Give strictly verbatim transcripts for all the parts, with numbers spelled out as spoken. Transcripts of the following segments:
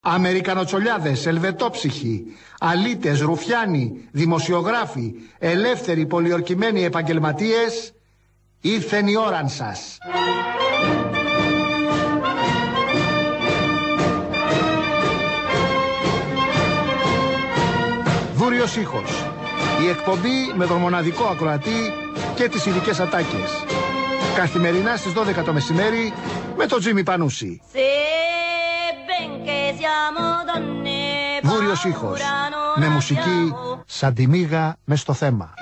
Αμερικανοτσολιάδες, ελβετόψυχοι, αλήτες, ρουφιάνοι, δημοσιογράφοι, ελεύθεροι πολιορκημένοι επαγγελματίες, ήρθεν η ώραν σας. Βούριος ήχος. Η εκπομπή με τον μοναδικό ακροατή και τις ειδικές ατάκες. Καθημερινά στις δώδεκα το μεσημέρι με τον Τζίμι Πανούση. Βούριος ήχος. Με μουσική σαν τη μύγα μες στο θέμα.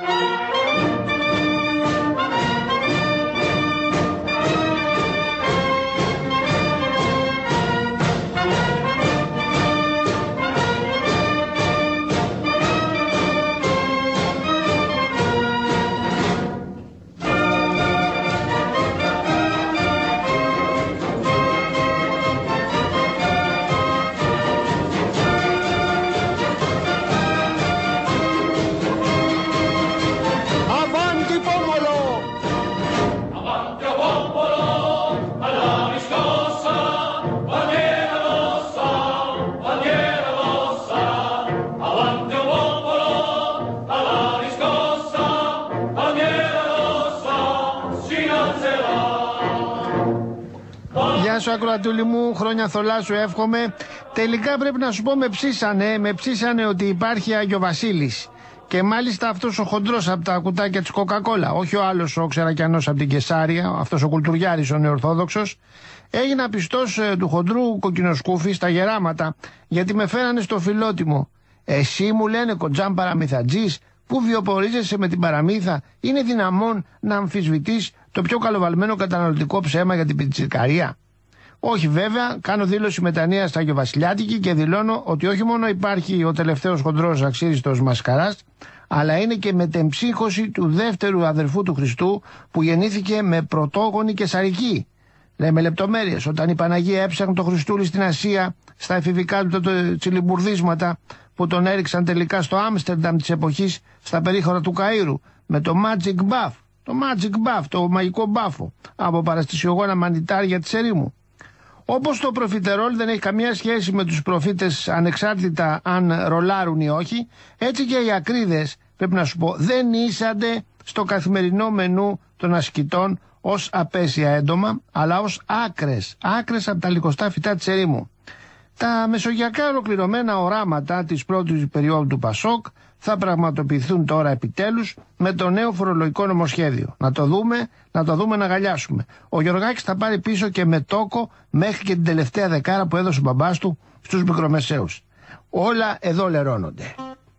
Γεια σου ακροατούλη μου, χρόνια θολά σου εύχομαι. Τελικά πρέπει να σου πω, με ψήσανε, με ψήσανε ότι υπάρχει Άγιο Βασίλης. Και μάλιστα αυτός ο χοντρός από τα κουτάκια της Coca-Cola, όχι ο άλλος ο Ξερακιανός από την Κεσάρια, αυτός ο Κουλτουριάρης ο νεορθόδοξος. Έγινα πιστός ε, του χοντρού κοκκινοσκούφι στα γεράματα, γιατί με φέρανε στο φιλότιμο. Εσύ, μου λένε, κοντζάν παραμυθατζής, που βιοπορίζεσαι με την παραμύθα, είναι δυναμόν να αμφισβητείς το πιο καλοβαλμένο καταναλωτικό ψέμα για την πιτσιρικαρία? Όχι βέβαια, κάνω δήλωση μετανία στα Αγιοβασιλιάτικη και δηλώνω ότι όχι μόνο υπάρχει ο τελευταίος χοντρός αξίριστος Μασκαράς, αλλά είναι και μετεμψύχωση του δεύτερου αδερφού του Χριστού που γεννήθηκε με πρωτόγονη κεσαρική. Λέμε λεπτομέρειες, όταν η Παναγία έψαχνε το Χριστούλη στην Ασία, στα εφηβικά του το τσιλιμπουρδίσματα που τον έριξαν τελικά στο Άμστερνταμ της εποχής, στα περίχωρα του Καΐρου, με το Magic Buff, το Magic Buff, το μαγικό μπάφο, από παραστησιογόνα μανιτάρια της ερήμου. Όπως το προφιτερόλ δεν έχει καμία σχέση με τους προφήτες ανεξάρτητα αν ρολάρουν ή όχι, έτσι και οι ακρίδες, πρέπει να σου πω, δεν ήσανται στο καθημερινό μενού των ασκητών ως απέσια έντομα, αλλά ως άκρες, άκρες από τα λικοστά φυτά της ερήμου. Τα μεσογειακά ολοκληρωμένα οράματα της πρώτης περίοδου του Πασόκ θα πραγματοποιηθούν τώρα επιτέλους με το νέο φορολογικό νομοσχέδιο. Να το δούμε, να το δούμε να αγκαλιάσουμε. Ο Γιωργάκης θα πάρει πίσω και με τόκο μέχρι και την τελευταία δεκάρα που έδωσε ο μπαμπάς του στους μικρομεσαίους. Όλα εδώ λερώνονται.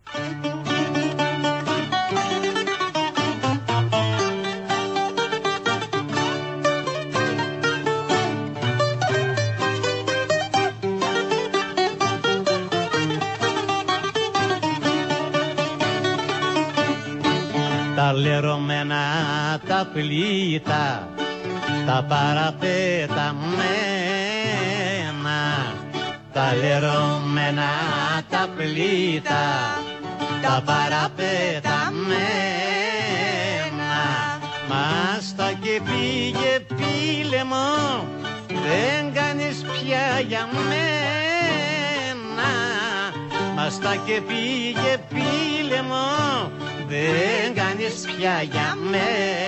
Τα λερωμένα τα πλήτα, τα παραπεταμένα, τα λερωμένα τα πλήτα, τα παραπεταμένα, μας τα και πήγε πήλεμο, δεν κάνεις πια για μένα, μας τα και πήγε πήλεμο, δεν κάνεις πια για μένα.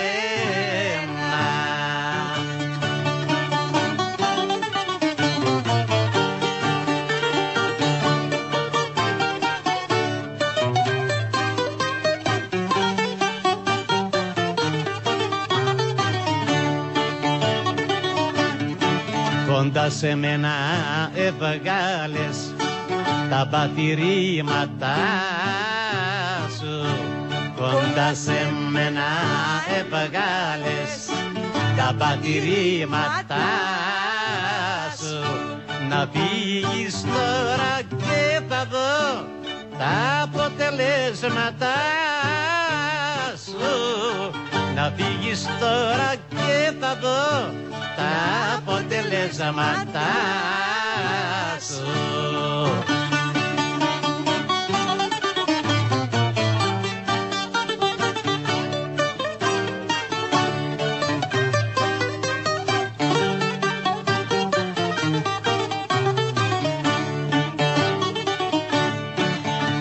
Κοντά σε μένα έβγαλες τα πατηρήματά σου, κοντά σε μένα έβγαλες τα πατηρήματά σου, να φύγεις τώρα και θα δω τα αποτελέσματά σου, να φύγεις τώρα και θα δω τα αποτελέσματά σου.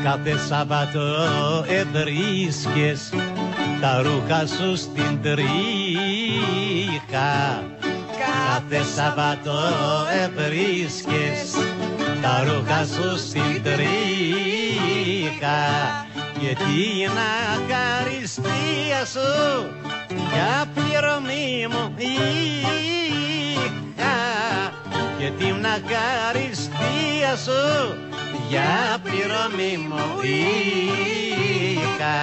κάθε Σάββατο εβρίσκες τα ρούχα σου στην τρίχα. Κάθε Σάββατο εβρίσκες τα ρούχα σου στην τρίχα και την ακαριστία σου για πληρωμή μου είχα, και την ακαριστία σου για πληρωμή μου είχα.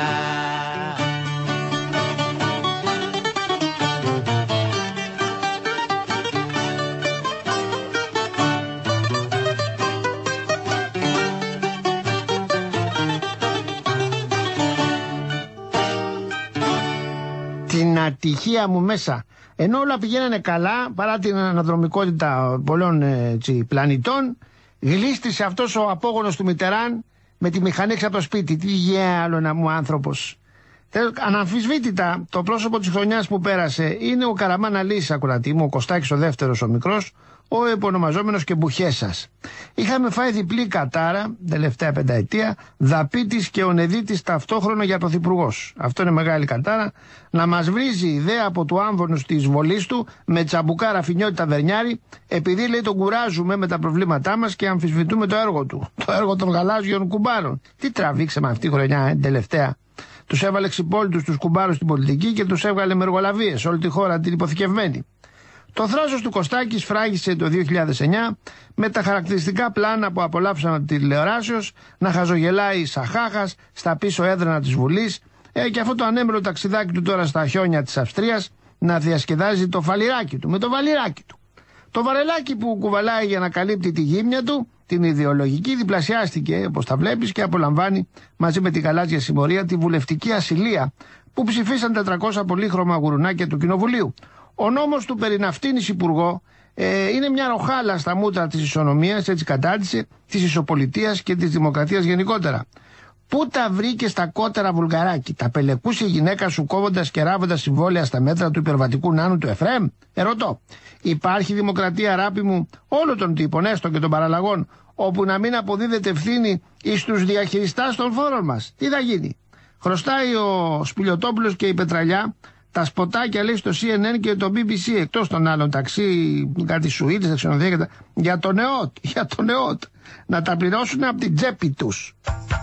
Την ατυχία μου μέσα. Ενώ όλα πηγαίνανε καλά, παρά την αναδρομικότητα πολλών έτσι, πλανητών, γλίστησε αυτός ο απόγονος του Μιτεράν με τη μηχανή έξω από το σπίτι. Τι γέαλο να μου άνθρωπος. Αναμφισβήτητα, το πρόσωπο της χρονιάς που πέρασε είναι ο Καραμάν Αλής, ακουρατή μου, ο Κωστάκης ο δεύτερος ο μικρός, ο επωνομαζόμενος και Μπουχέσας. Είχαμε φάει διπλή κατάρα, τελευταία πενταετία, Δαπίτης και Ονεδίτης ταυτόχρονα για πρωθυπουργός. Αυτό είναι μεγάλη κατάρα. Να μας βρίζει η ιδέα από του άμβονους της βολής του με τσαμπουκά ραφινιώτη ταβερνιάρη, επειδή λέει τον κουράζουμε με τα προβλήματά μας και αμφισβητούμε το έργο του. Το έργο των γαλάζιων κουμπάρων. Τι τραβήξαμε αυτή η χρονιά, ε, τελευταία. Τους έβαλε ξυπόλυτους τους κουμπάρους στην πολιτική και τους έβγαλε με εργολαβίες όλη τη χώρα την υποθηκευμένη. Το θράσος του Κωστάκη σφράγισε το δύο χιλιάδες εννιά με τα χαρακτηριστικά πλάνα που απολαύσαμε από τη τηλεοράσεως, να χαζογελάει σαχάχας στα πίσω έδρανα της Βουλής ε, και αυτό το ανέμελο ταξιδάκι του τώρα στα χιόνια της Αυστρίας να διασκεδάζει το φαλιράκι του με το βαλιράκι του. Το βαρελάκι που κουβαλάει για να καλύπτει τη γύμνια του, την ιδεολογική, διπλασιάστηκε όπως τα βλέπεις και απολαμβάνει μαζί με την γαλάζια συμμορία τη βουλευτική ασυλία που ψηφίσαν τετρακόσια πολύχρωμα γουρουνάκια του Κοινοβουλίου. Ο νόμος του περί ναυτίνης υπουργό ε, είναι μια ροχάλα στα μούτρα της ισονομίας, έτσι κατάντησε, της ισοπολιτείας και της δημοκρατίας γενικότερα. Πού τα βρήκε στα κότερα βουλγαράκι, τα πελεκούσε η γυναίκα σου κόβοντας και ράβοντας συμβόλαια στα μέτρα του υπερβατικού νάνου του Εφραίμ? Ερωτώ, υπάρχει δημοκρατία, αγάπη μου, όλων των τύπων, έστω και των παραλλαγών, όπου να μην αποδίδεται ευθύνη εις τους διαχειριστάς των φόρων μας? Τι θα γίνει? Χρωστάει ο Σπηλιοτόπουλος και η Πετραλιά τα σποτάκια, λέει, στο σι εν εν και το μπι μπι σι, εκτός των άλλων ταξί, κάτι σουίτες, τα ξενοδοχεία, για τον ΕΟΤ, για τον ΕΟΤ, να τα πληρώσουν από την τσέπη τους.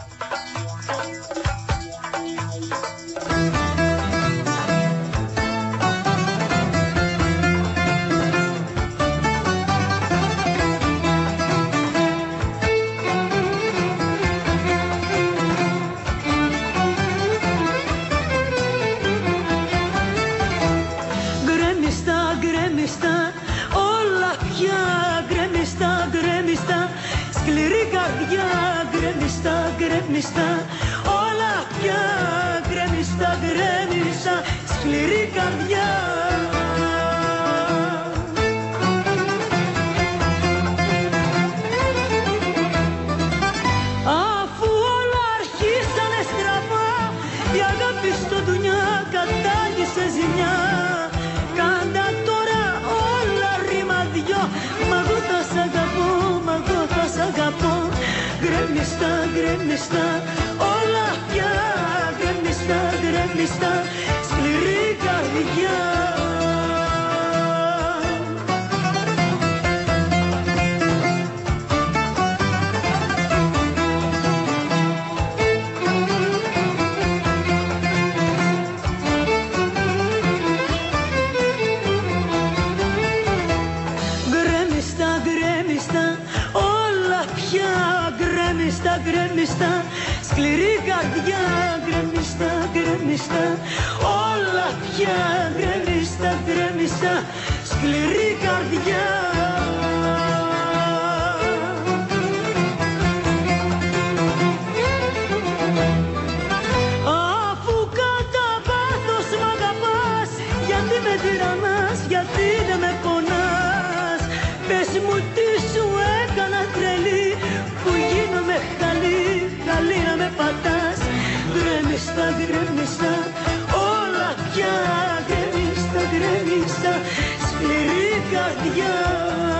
Γκρέμιστα, γκρέμιστα, όλα πια γκρέμιστα, γκρέμιστα, σκληρή καρδιά. Αφού όλα αρχίσανε στραβά, η αγάπη στο δουνιά κατάγησε ζημιά. Κάντα τώρα όλα ρήμα δυο, μα εγώ θα σ' αγαπώ, μα εγώ θα σ' αγαπώ. Γκρέμιστα, γκρέμιστα, όλα πια γκρέμιστα, γκρέμιστα, σκληρή καρδιά. Γκρέμιστα, γκρέμιστα, όλα πια γκρέμιστα, γκρέμιστα, σκληρή καρδιά. Γκρέμιστα, γκρέμιστα, όλα πια γκρέμιστα, γκρέμιστα, σκληρή καρδιά. Αφού κατά πάθος μ' αγαπάς, γιατί με τυραννάς, γιατί δεν με πονάς? Πες μου τι σου έκανα τρελή, που γίνομαι χαλή, χαλή να με πατάς. Γκρέμιστα, γκρέμιστα, όλα πια γκρέμιστα, γκρέμιστα, σκληρή καρδιά.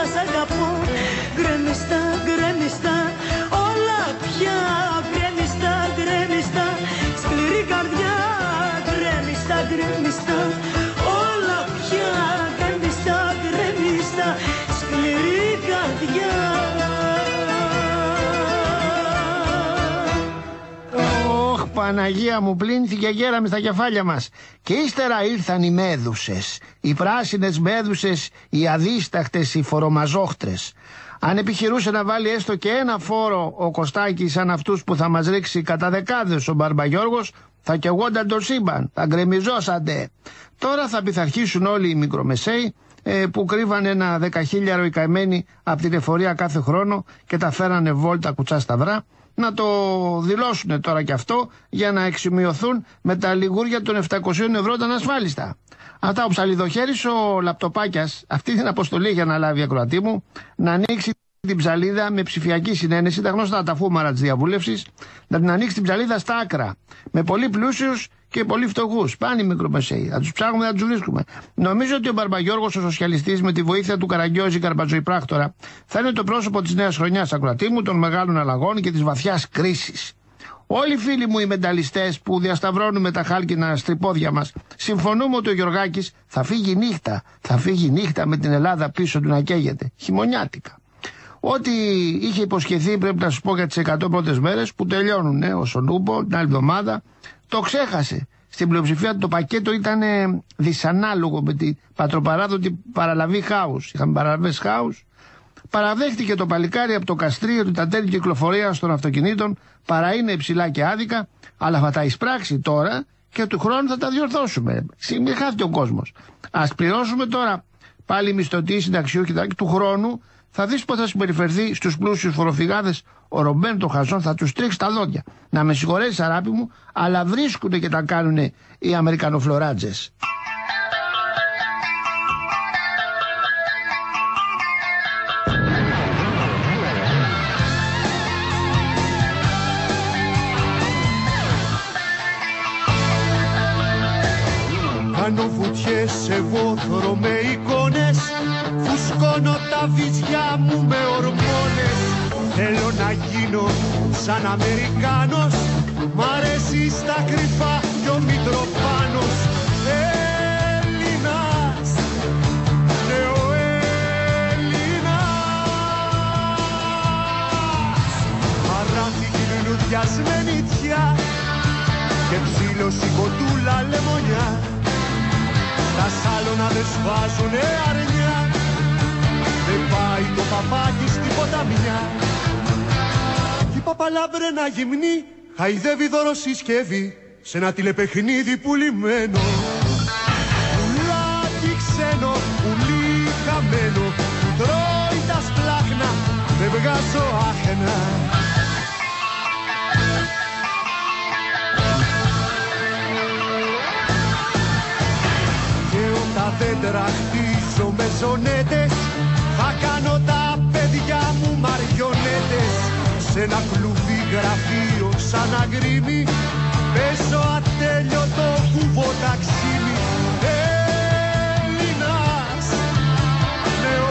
σ' αγαπώ. Γκρεμιστά, γκρεμιστά, όλα πια γκρεμιστά, γκρεμιστά. Σκληρή καρδιά, γκρεμιστά, γκρεμιστά, όλα πια γκρεμιστά, γκρεμιστά. Σκληρή καρδιά. Παναγία μου, πλύνθηκε γέραμε στα κεφάλια μας. Και ύστερα ήρθαν οι μέδουσες, οι πράσινες μέδουσες, οι αδίσταχτες, οι φορομαζόχτρες. Αν επιχειρούσε να βάλει έστω και ένα φόρο ο Κωστάκης σαν αυτούς που θα μας ρίξει κατά δεκάδες ο Μπαρμπαγιώργος, θα καιγόνταν το σύμπαν, θα γκρεμιζόσαντε. Τώρα θα πειθαρχήσουν όλοι οι μικρομεσαίοι ε, που κρύβανε ένα δεκαχίλιαρο οι καημένοι από την εφορία κάθε χρόνο και τα φέρανε βόλτα κουτσά σταυρά, να το δηλώσουν τώρα και αυτό για να εξημειωθούν με τα λιγούρια των επτακόσια ευρώ τα ανασφάλιστα. Αυτά ο Ψαλιδοχέρης ο Λαπτοπάκιας, αυτή την αποστολή για να λάβει, ακροατή μου, να ανοίξει την ψαλίδα με ψηφιακή συνένεση, τα γνωστά τα φούμαρα της διαβούλευσης, να την ανοίξει την ψαλίδα στα άκρα, με πολύ πλούσιους και πολύ φτωχούς. Πάνε οι μικρομεσαίοι, θα τους ψάχνουμε, θα τους βρίσκουμε. Νομίζω ότι ο Μπαρμπαγιώργος, ο σοσιαλιστής, με τη βοήθεια του Καραγκιόζη Καρπατζοϊπράκτορα, θα είναι το πρόσωπο της νέας χρονιάς, ακροατή μου, των μεγάλων αλλαγών και της βαθιάς κρίσης. Όλοι οι φίλοι μου οι μενταλιστές που διασταυρώνουμε τα χάλκινα στριπόδια μας, συμφωνούμε ότι ο Γιωργάκης θα φύγει νύχτα, θα φύγει νύχτα με την Ελλάδα πίσω του να καίγεται, χειμωνιάτικα. Ό,τι είχε υποσχεθεί, πρέπει να σου πω, για τις εκατό πρώτες μέρες που τελειώνουν ε, ο Σονούπο την άλλη εβδομάδα, το ξέχασε. Στην πλειοψηφία το πακέτο ήταν ε, δυσανάλογο με την πατροπαράδοτη παραλαβή χάους. Είχαμε παραλαβές χάους. Παραδέχτηκε το παλικάρι από το καστρίο ότι τα τέλη κυκλοφορίας των αυτοκινήτων παρά είναι υψηλά και άδικα, αλλά θα τα εισπράξει τώρα και του χρόνου θα τα διορθώσουμε. Μην χάθηκε ο κόσμος. Ας πληρώσουμε τώρα πάλι μισθωτοί, συνταξιούχοι του χρόνου. Θα δεις πώς θα συμπεριφερθεί στους πλούσιους φοροφυγάδες ο Ρομπέν των Χαζών, θα τους τρίξει τα δόντια. Να με συγχωρέσεις, αγάπη μου, αλλά βρίσκουνε και τα κάνουνε οι Αμερικανοφλωράτζες. Κάνω βουτιές σε βόθρο με εικόνες, φουσκώνω τα βυζιά μου με ορμόνες. Θέλω να γίνω σαν Αμερικάνος, μ' αρέσει στα κρυφά κι ο Μητροφάνος. Έλληνας, ναι ο Έλληνας. Παράθηκη λουλουδιασμένη τιά και ψήλωση κοντούλα λεμονιά. Τα σάλωνα δεν σβάζουνε αρνιά, δεν πάει το παπάκι στην ποταμιά. Κι η παπαλάμπρενα γυμνή χαϊδεύει δωροσυσκεύη σε ένα τηλεπαιχνίδι πουλημένο. Πουλάκι ξένο, πουλί χαμένο, που τρώει τα σπλάχνα, δεν βγάζω άχνα. Τα δέντρα χτίζω με ζωνέτες, θα κάνω τα παιδιά μου μαριονέτες. Σ' ένα κλουβί γραφείο σαν αγκρίμι, παίζω ατέλειωτο κουβό ταξίμι. Έλληνας, ναι ο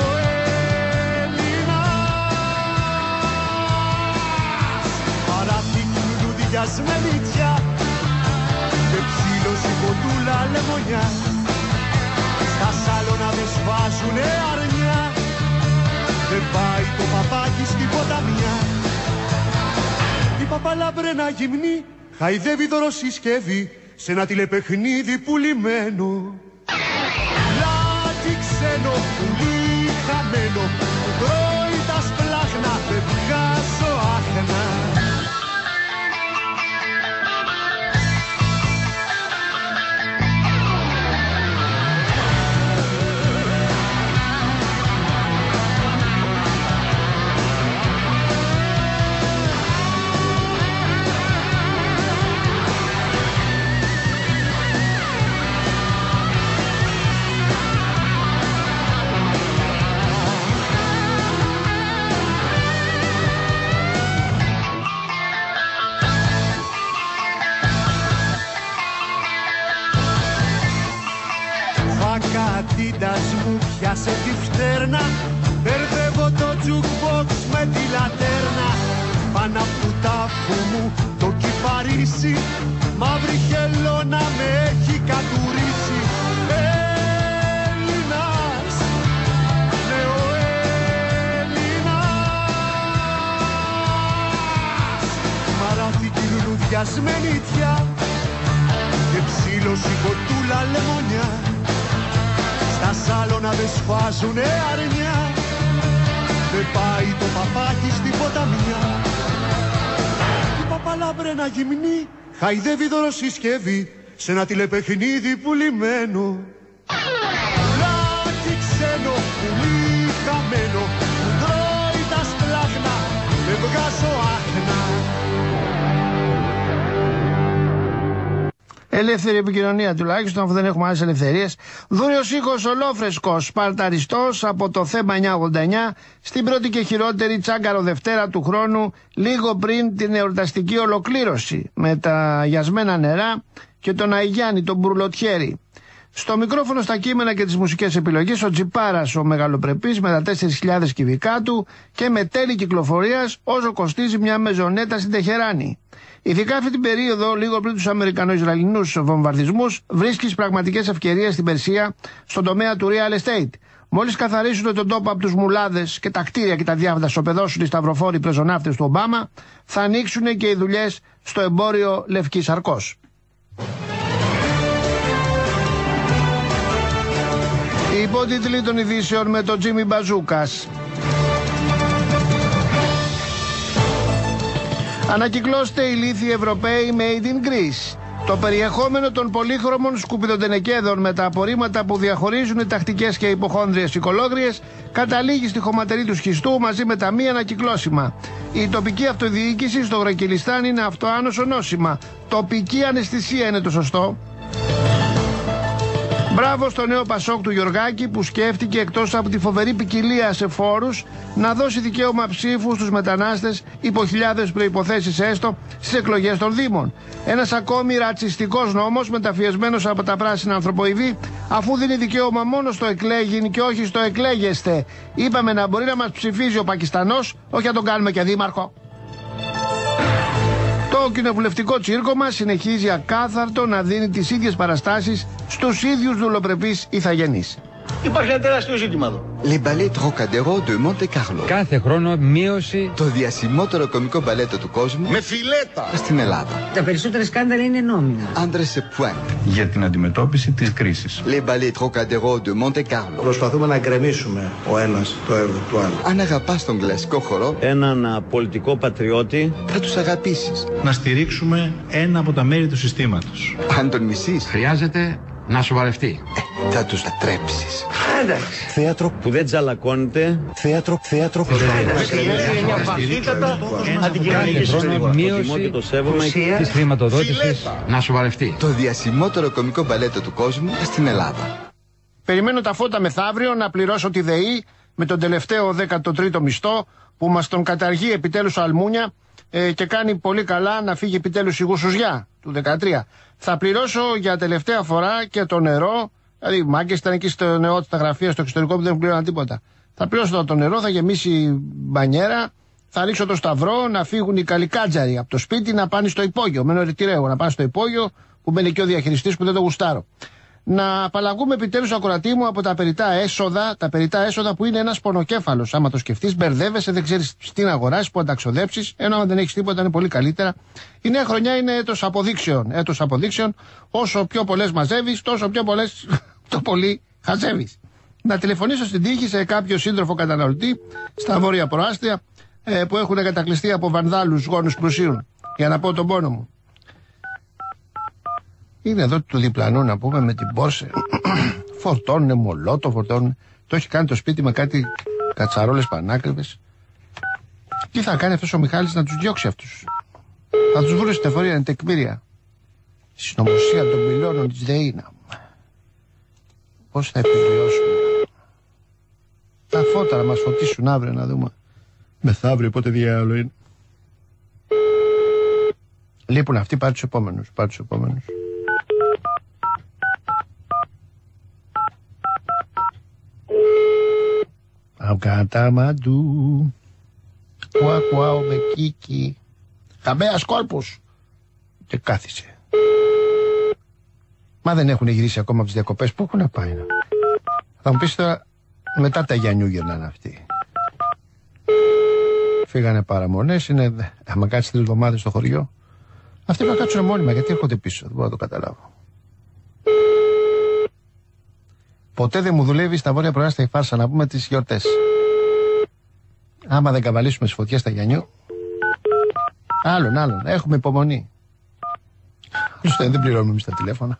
Έλληνας. Παράθηκη λουλουδιασμένη τιά και ψήλωση κοντούλα λεμονιά. Τα σάλωνα δεν σβάζουνε αρνιά, δεν πάει το παπάκι στην ποταμιά. Η παπαλάμπρενα γυμνή χαϊδεύει δωροσυσκεύη σε ένα τηλεπαιχνίδι πουλημένο. Λάκι ξένο, πουλί χαμένο, που τρώει τα σπλάχνα, δεν βγάζω άχνα. Κατήτας μου πιάσε τη φτέρνα, Μπερδεύω το jukebox με τη λατέρνα. Πάνω απ' του τάφου μου το κυπαρίσι. Μαύρη χελώνα με έχει κατουρίσει. Έλληνας, νεοέλληνας. Μαράθηκη λουλουδιασμένη ιτιά και ψήλωση κοτούλα λεμονιά. Στα σάλωνα δε σφάζουνε αρνιά. Δεν πάει το παπάκι στην ποταμιά. Η παπαλάμπρενα γυμνή χαϊδεύει δωροσυσκευή σε ένα τηλεπαιχνίδι πουλημένο. Πουλάκι ξένο, πουλί χαμένο, που τρώει τα σπλάχνα, δεν βγάζω άχνα. Ελεύθερη επικοινωνία τουλάχιστον, αφού δεν έχουμε άλλες ελευθερίες. Δούριος ήχος ολόφρεσκος, σπαρταριστός από το θέμα εννιακόσια ογδόντα εννιά στην πρώτη και χειρότερη τσάγκαρο Δευτέρα του χρόνου, λίγο πριν την εορταστική ολοκλήρωση, με τα γιασμένα νερά και τον Αϊγιάννη, τον Μπουρλοτιέρη. Στο μικρόφωνο, στα κείμενα και τις μουσικές επιλογές, ο Τζιπάρας ο μεγαλοπρεπής με τα τέσσερις χιλιάδες κυβικά του και με τέλη κυκλοφορίας όσο κοστίζει μια μεζονέτα στην Τεχεράνη. Ειδικά αυτή την περίοδο, λίγο πριν τους Αμερικανο-Ισραηλινούς βομβαρδισμούς, βρίσκεις πραγματικές ευκαιρίες στην Περσία στον τομέα του real estate. Μόλις καθαρίσουν τον τόπο από τους μουλάδες και τα κτίρια και τα διάβατα σοπεδώσουν οι σταυροφόροι πρεζοναύτες του Ομπάμα, θα ανοίξουν και οι δουλειές στο εμπόριο Λευκής Αρκός. Οι υπότιτλοι των ειδήσεων με τον Τζίμι Μπαζούκας. Ανακυκλώστε ηλίθιοι Ευρωπαίοι made in Greece. Το περιεχόμενο των πολύχρωμων σκουπιδοτενεκέδων με τα απορρίμματα που διαχωρίζουν οι τακτικές και υποχόνδριες οικολόγριες καταλήγει στη χωματερή του σχιστού μαζί με τα μη ανακυκλώσιμα. Η τοπική αυτοδιοίκηση στο Γρακυλιστάν είναι αυτοάνωσο νόσημα. Τοπική αναισθησία είναι το σωστό. Μπράβο στο νέο Πασόκ του Γιωργάκη που σκέφτηκε, εκτός από τη φοβερή ποικιλία σε φόρους, να δώσει δικαίωμα ψήφου στους μετανάστες υπό χιλιάδες προϋποθέσεις έστω στις εκλογές των Δήμων. Ένας ακόμη ρατσιστικός νόμος μεταφιεσμένος από τα πράσινα ανθρωποειδή, αφού δίνει δικαίωμα μόνο στο εκλέγειν και όχι στο εκλέγεστε. Είπαμε να μπορεί να μας ψηφίζει ο Πακιστανός, όχι να τον κάνουμε και δήμαρχο. Το κοινοβουλευτικό τσίρκο μας συνεχίζει ακάθαρτο να δίνει τις ίδιες παραστάσεις στους ίδιους δουλοπρεπείς ηθαγενείς. Υπάρχει ένα τεράστιο ζήτημα εδώ. Les ballets Trocadéro de Monte Carlo. Κάθε χρόνο μείωση. Το διασημότερο κωμικό μπαλέτο του κόσμου. Με φιλέτα. Στην Ελλάδα. Τα περισσότερα σκάνδαλα είναι νόμινα. Άντρες σε pointe. Για την αντιμετώπιση της κρίσης. Les ballets Trocadéro de Monte Carlo. Προσπαθούμε να γκρεμίσουμε ο ένας το έργο του άλλου. Αν αγαπάς τον κλασικό χορό, έναν πολιτικό πατριώτη, θα τους αγαπήσεις. Να στηρίξουμε ένα από τα μέρη του συστήματος. Αν τον μισείς, χρειάζεται να σοβαρευτεί. Ε, θα τους λατρέψεις. Εντάξει. Θέατρο που δεν τζαλακώνεται. Θέατρο, θέατρο που δεν μια βαθύτατα αντικειμενική συζήτηση. Μείωση της χρηματοδότησης να σοβαρευτεί. Το διασημότερο κωμικό μπαλέτο του κόσμου στην Ελλάδα. Περιμένω τα φώτα μεθαύριο να πληρώσω τη ΔΕΗ με τον τελευταίο δέκατο τρίτο μισθό που μας τον καταργεί επιτέλους ο Αλμούνια ε, και κάνει πολύ καλά να φύγει επιτέλους η Γουσουζιά του δεκατρία. Θα πληρώσω για τελευταία φορά και το νερό. Δηλαδή, μάγκες ήταν εκεί στο νερό, στα γραφεία, στο εξωτερικό που δεν πλήρωναν τίποτα. Θα πληρώσω το νερό, θα γεμίσει μπανιέρα, θα ρίξω το σταυρό, να φύγουν οι καλικάτζαροι από το σπίτι να πάνε στο υπόγειο. Μένω ρητηρέω, να πάνε στο υπόγειο που μπαίνει και ο διαχειριστής που δεν το γουστάρω. Να απαλλαγούμε επιτέλους το ακροατή μου από τα περιτά έσοδα, τα περιτά έσοδα που είναι ένας πονοκέφαλος. Άμα το σκεφτείς, μπερδεύεσαι, δεν ξέρεις τι να αγοράσεις, που να τα ξοδέψεις, ενώ αν δεν έχεις τίποτα είναι πολύ καλύτερα. Η νέα χρονιά είναι έτος αποδείξεων. Έτος αποδείξεων, όσο πιο πολλές μαζεύεις, τόσο πιο πολλές το πολύ χαζεύεις. Να τηλεφωνήσω στην τύχη σε κάποιο σύντροφο καταναλωτή στα βόρεια προάστια ε, που έχουν κατακλειστεί από βανδάλους γόνους πλουσίων, για να πω τον πόνο μου. Είναι εδώ του διπλανού να πούμε με την Πόρσε. Φορτώνουν μολότο, φορτώνουν. Το έχει κάνει το σπίτι με κάτι κατσαρόλες πανάκριβες. Τι θα κάνει αυτός ο Μιχάλης να τους διώξει αυτούς? Θα τους βρουν στην εφορία, είναι τεκμήρια. Συνωμοσία των πυλώνων της ΔΕΗ. Πώς θα επιβιώσουμε? Τα φώτα να μας φωτίσουν αύριο να δούμε. Μεθαύριο πότε διάολο είναι. Λείπουν αυτοί, πάρει τους επόμενους. Πάρει τους επόμενους. Αγκαταμαντού. Κουα κουάω με κίκι. Καμπέας κόλπους. Και κάθισε. Μα δεν έχουν γυρίσει ακόμα από τις διακοπές. Πού έχουν πάει? Θα μου πεις τώρα, μετά τα Γιαννιού γυρνάνε αυτοί. Φύγανε παραμονές, είναι, άμα κάτσει τρεις εβδομάδες στο χωριό. Αυτοί θα κάτσουν μόνιμα, γιατί έρχονται πίσω, δεν μπορώ να το καταλάβω. Ποτέ δεν μου δουλεύει στα βόρεια προάστια η φάρσα, να πούμε τις γιορτές. Άμα δεν καβαλήσουμε τις φωτιές στα Γιαννιού. Άλλον, άλλον, έχουμε υπομονή. Άλλωστε δεν πληρώνουμε εμείς τα τηλέφωνα.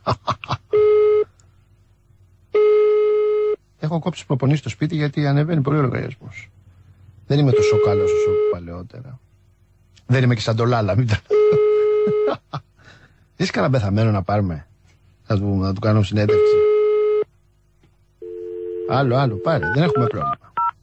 Έχω κόψει προπονήσεις στο σπίτι γιατί ανεβαίνει πολύ ο λογαριασμός. Δεν είμαι τόσο καλός όσο παλαιότερα. Δεν είμαι και σαν το Λάλα, μην τα... Είσαι κανένα πεθαμένο να πάρουμε? Να του, να του κάνω συνέντευξη. Άλλο, άλλο, πάρε, δεν έχουμε πρόβλημα.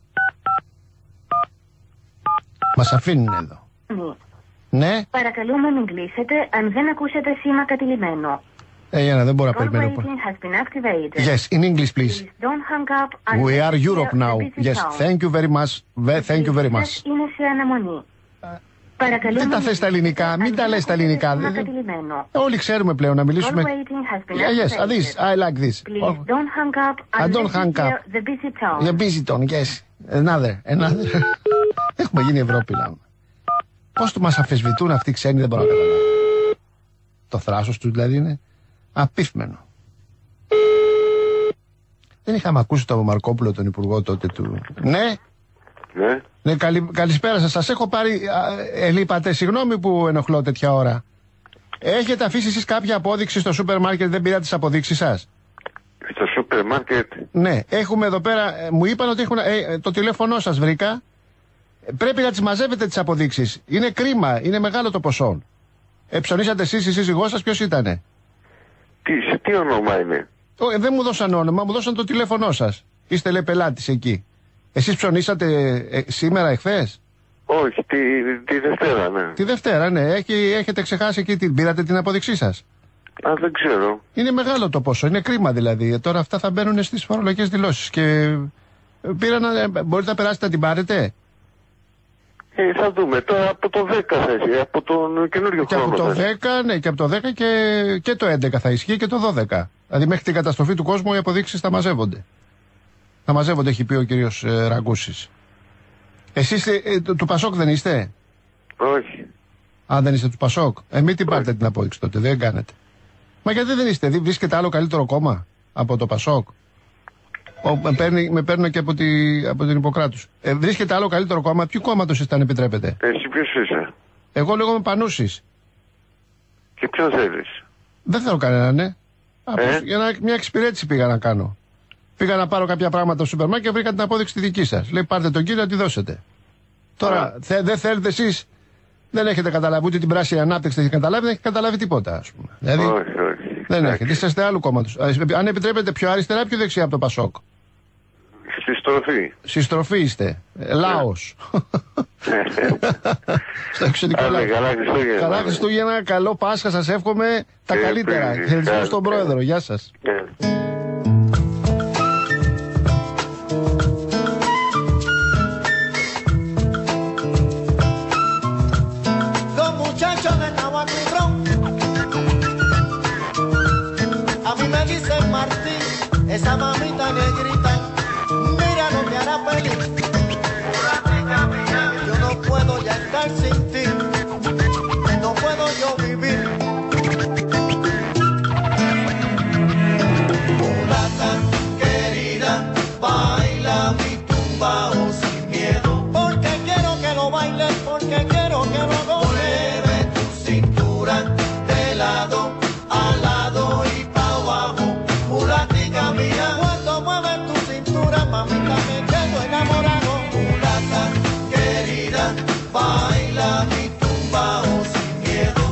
Μας αφήνουν εδώ. Ναι. Ναι. Παρακαλούμε μην κλείσετε αν δεν ακούσετε σήμα κατηλημένο. Ε, για να δεν μπορώ να περιμένω. Yes, in English, please. Don't hang up. We are Europe now. Yes, thank you very much. Thank you very much. Είναι σε αναμονή. Δεν τα θες στα ελληνικά, μην τα λες στα ελληνικά. Όλοι ξέρουμε πλέον να μιλήσουμε. Yes, this, I like this. Please don't hang up. I don't hang up. The busy tone. The busy tone, yes. Another, another. Έχουμε γίνει Ευρώπη, λέμε. Πώς του μας αφισβητούν αυτοί οι ξένοι, δεν μπορώ να καταλάβω. Το θράσος του δηλαδή είναι απίθμενο. Δεν είχαμε ακούσει τον Μαρκόπουλο, τον υπουργό τότε του. Ναι. Ναι. Ναι, καλη, καλησπέρα σας. Σας έχω πάρει. Ελείπατε, συγγνώμη που ενοχλώ τέτοια ώρα. Έχετε αφήσει εσείς κάποια απόδειξη στο σούπερ μάρκετ, δεν πήρατε τις αποδείξεις σας? Στο σούπερ μάρκετ. Ναι, έχουμε εδώ πέρα. Μου είπαν ότι έχουν. Ε, το τηλέφωνό σας βρήκα. Πρέπει να τις μαζεύετε τις αποδείξεις. Είναι κρίμα, είναι μεγάλο το ποσό. Εψωνίσατε εσείς, η σύζυγός σας, ποιος ήτανε? Τι, σε τι όνομα είναι? Ε, δεν μου δώσαν όνομα, μου δώσαν το τηλέφωνό σας. Είστε λέει πελάτης εκεί. Εσείς ψωνίσατε ε, σήμερα, εχθές? Όχι, τη, τη Δευτέρα, ναι. Τη Δευτέρα, ναι. Έχει, έχετε ξεχάσει εκεί, την, πήρατε την αποδείξή σας? Α, δεν ξέρω. Είναι μεγάλο το ποσό, είναι κρίμα δηλαδή. Τώρα αυτά θα μπαίνουν στις φορολογικές δηλώσεις. Και πήραν, μπορείτε να περάσετε να την πάρετε? Ε, θα δούμε. Τώρα από το δέκα θα ισχύει, από τον καινούριο και χρόνο. Από το δέκα, ναι, και από το δέκα και, και το έντεκα θα ισχύει και το δώδεκα. Δηλαδή μέχρι την καταστροφή του κόσμου οι αποδείξεις θα μαζεύονται. Θα μαζεύονται, έχει πει ο κύριος ε, Ραγκούσης. Εσείς ε, ε, του, του Πασόκ δεν είστε? Όχι. Αν δεν είστε του Πασόκ, ε, μην την πάρετε την απόδειξη τότε, δεν κάνετε. Μα γιατί δεν είστε, δεν βρίσκεται άλλο καλύτερο κόμμα από το Πασόκ? Ο, με, παίρνει, με παίρνω και από, τη, από την Ιπποκράτους. Ε, βρίσκεται άλλο καλύτερο κόμμα, ποιο κόμματος είστε αν επιτρέπετε? Εσύ ποιος είσαι? Εγώ λέγομαι Πανούσης. Και ποιον θέλεις? Δεν θέλω κανέναν, ναι. Ε? Για να, μια εξυπηρέτηση πήγα να κάνω. Πήγα να πάρω κάποια πράγματα στο σούπερ μάρκετ και βρήκα την απόδειξη τη δική σας. Λέει πάρτε τον κύριο να τη δώσετε. Τώρα θε, δεν θέλετε εσείς, δεν έχετε καταλάβει ούτε την πράσινη ανάπτυξη, δεν έχετε καταλάβει, δεν έχετε καταλάβει τίποτα, ας πούμε. Δηλαδή, όχι, όχι. Δεν έχετε, είσαστε άλλου κόμματος. Αν επιτρέπετε πιο αριστερά, πιο δεξιά από το Πασόκ? Στη στροφή. Στη στροφή είστε. Ε, Λάος. Στο εξωτικό λαό. Καλά Χριστούγεννα. Καλά Χριστούγεννα, καλό Πάσχα, σας εύχομαι τα καλύτερα. Χαιρετισμούς στον Πρόεδρο. Γεια σας. Esa mamita negrita, mira, no me hará feliz. Yo no puedo ya estar sin ti, no puedo yo vivir. Mulata querida, baila mi tumbao sin miedo. Porque quiero que lo bailes, porque quiero que lo goces. Mueve tu cintura de lado a lado y pa' abajo. Mulatica mía, cuando mueves tu cintura, mamita, me quedo enamorado. Mulata querida, baila mi tumbao sin miedo.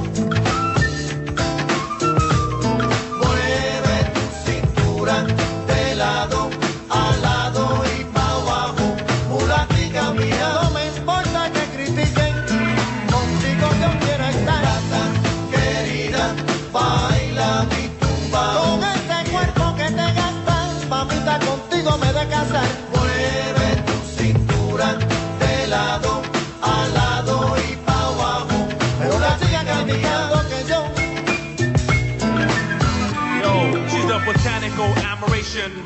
Mueve tu cintura de lado a lado y pa' abajo. Mulatica mía, no me importa que critiquen, contigo yo quiero estar. Mulata querida, baila mi tumbao. Con ese cuerpo que te gastas, mamita, contigo me de casar.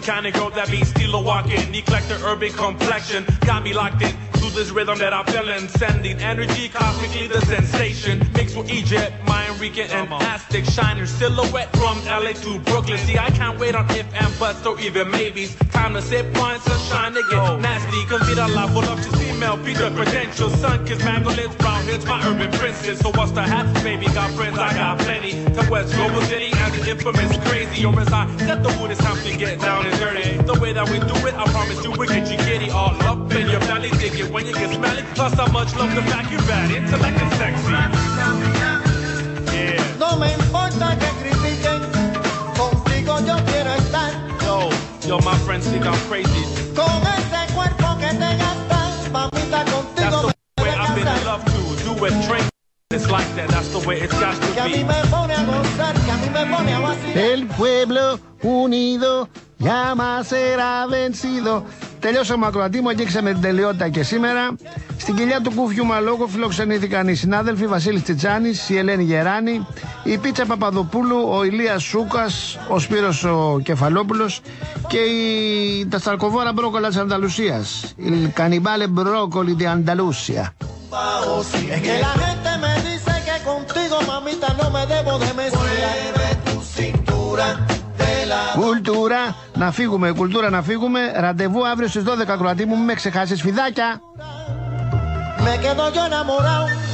kind of girl that be still a walking, neglect the urban complexion. Got me locked in to this rhythm that I'm feeling, sending energy cosmically the sensation. Mixed with Egypt, Mayan, Rican, and Aztec shiner silhouette from L A to Brooklyn. See, I can't wait on if and buts or even maybes. Time to sip wine, sunshine to get nasty. Cause me that love full of just female, be the credentials. Sun kiss, mango lips, brown hits, my urban princess. So what's the hat? Baby got friends, I got plenty. To West Global City and the infamous crazy. Or as I set the mood, it's time to get down and dirty. The way that we do it, I promise you we get you giddy. All up in your belly, dig it when you get smelly. Plus how much love the fact you're bad, intellect and sexy. Yeah. No me importa que critiquen, contigo yo quiero estar. Yo, yo, my friends think I'm crazy. Con ese cuerpo que te gastas, mamita contigo me the way I've been in love to do it, train. It's like that, that's the way it's got to be. Que a mí me pone a gozar, que a mí me pone a vacilar. El pueblo unido jamás será vencido. Τελειώσαμε ακροατή μου, αγγίξαμε την τελειότητα και σήμερα. Στην κοιλιά του Κούφιου Μαλόκου φιλοξενήθηκαν οι συνάδελφοι Βασίλης Τσιτσάνης, η Ελένη Γεράνη, η Πίτσα Παπαδοπούλου, ο Ηλίας Σούκας, ο Σπύρος ο Κεφαλόπουλος και η... τα σταρκοβόρα μπρόκολα της Ανταλουσίας. Η κανιμπάλε μπρόκολη τη Ανταλούσια. Κουλτούρα, να φύγουμε, κουλτούρα να φύγουμε. Ραντεβού αύριο στις δώδεκα, Κροατή μου, μην με ξεχάσεις, φιδάκια. Me quedo yo enamorado